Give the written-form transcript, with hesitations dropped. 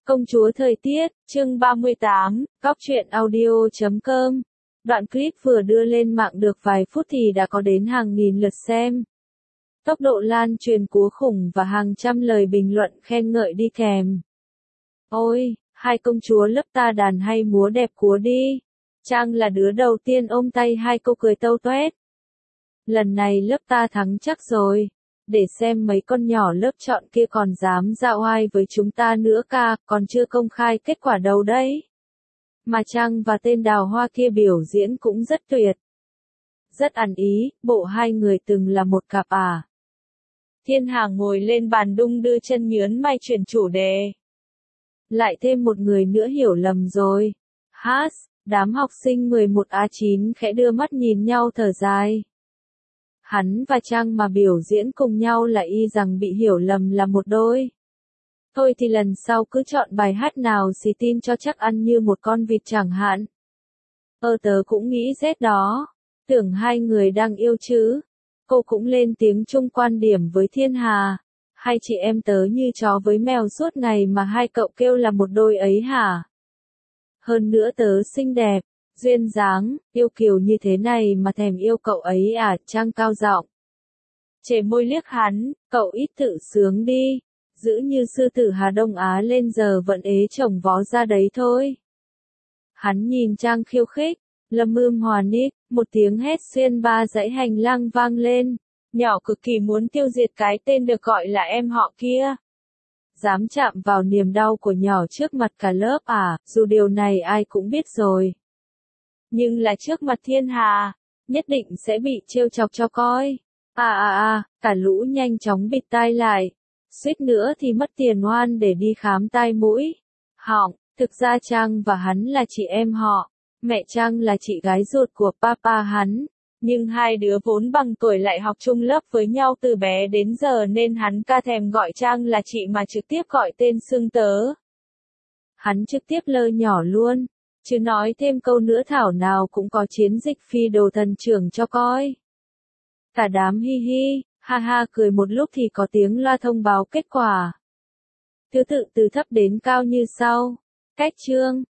Công chúa thời tiết, chương 38, Góc truyện audio.com. Đoạn clip vừa đưa lên mạng được vài phút thì đã có đến hàng nghìn lượt xem. Tốc độ lan truyền cúa khủng và hàng trăm lời bình luận khen ngợi đi kèm. Ôi, hai công chúa lớp ta đàn hay múa đẹp cúa đi. Trang là đứa đầu tiên ôm tay hai cô cười tâu toét. Lần này lớp ta thắng chắc rồi. Để xem mấy con nhỏ lớp chọn kia còn dám ra oai với chúng ta nữa ca, còn chưa công khai kết quả đâu đấy. Mà Trang và tên Đào Hoa kia biểu diễn cũng rất tuyệt. Rất ăn ý, bộ hai người từng là một cặp à. Thiên Hà ngồi lên bàn đung đưa chân nhướn may chuyển chủ đề. Lại thêm một người nữa hiểu lầm rồi. Hát, đám học sinh 11A9 khẽ đưa mắt nhìn nhau thở dài. Hắn và Trang mà biểu diễn cùng nhau là y rằng bị hiểu lầm là một đôi. Thôi thì lần sau cứ chọn bài hát nào xì tin cho chắc ăn như một con vịt chẳng hạn. Tớ cũng nghĩ rét đó. Tưởng hai người đang yêu chứ. Cô cũng lên tiếng chung quan điểm với Thiên Hà. Hai chị em tớ như chó với mèo suốt ngày mà hai cậu kêu là một đôi ấy hả? Hơn nữa tớ xinh đẹp, duyên dáng, yêu kiều như thế này mà thèm yêu cậu ấy à? Trang cao giọng. Chề môi liếc hắn, cậu ít tự sướng đi, giữ như sư tử Hà Đông Á lên giờ vẫn ế chồng vó ra đấy thôi. Hắn nhìn Trang khiêu khích, lâm ưm hòa nít, một tiếng hét xuyên ba dãy hành lang vang lên, nhỏ cực kỳ muốn tiêu diệt cái tên được gọi là em họ kia. Dám chạm vào niềm đau của nhỏ trước mặt cả lớp à, dù điều này ai cũng biết rồi. Nhưng là trước mặt Thiên Hà, nhất định sẽ bị trêu chọc cho coi. Cả lũ nhanh chóng bịt tai lại. Suýt nữa thì mất tiền oan để đi khám tai mũi. Họng, thực ra Trang và hắn là chị em họ. Mẹ Trang là chị gái ruột của papa hắn. Nhưng hai đứa vốn bằng tuổi lại học chung lớp với nhau từ bé đến giờ nên hắn ca thèm gọi Trang là chị mà trực tiếp gọi tên xưng tớ. Hắn trực tiếp lơ nhỏ luôn. Chứ nói thêm câu nữa thảo nào cũng có chiến dịch phi đồ thần trưởng cho coi. Cả đám hi hi, ha ha cười một lúc thì có tiếng loa thông báo kết quả. Thứ tự từ thấp đến cao như sau. Cách chương,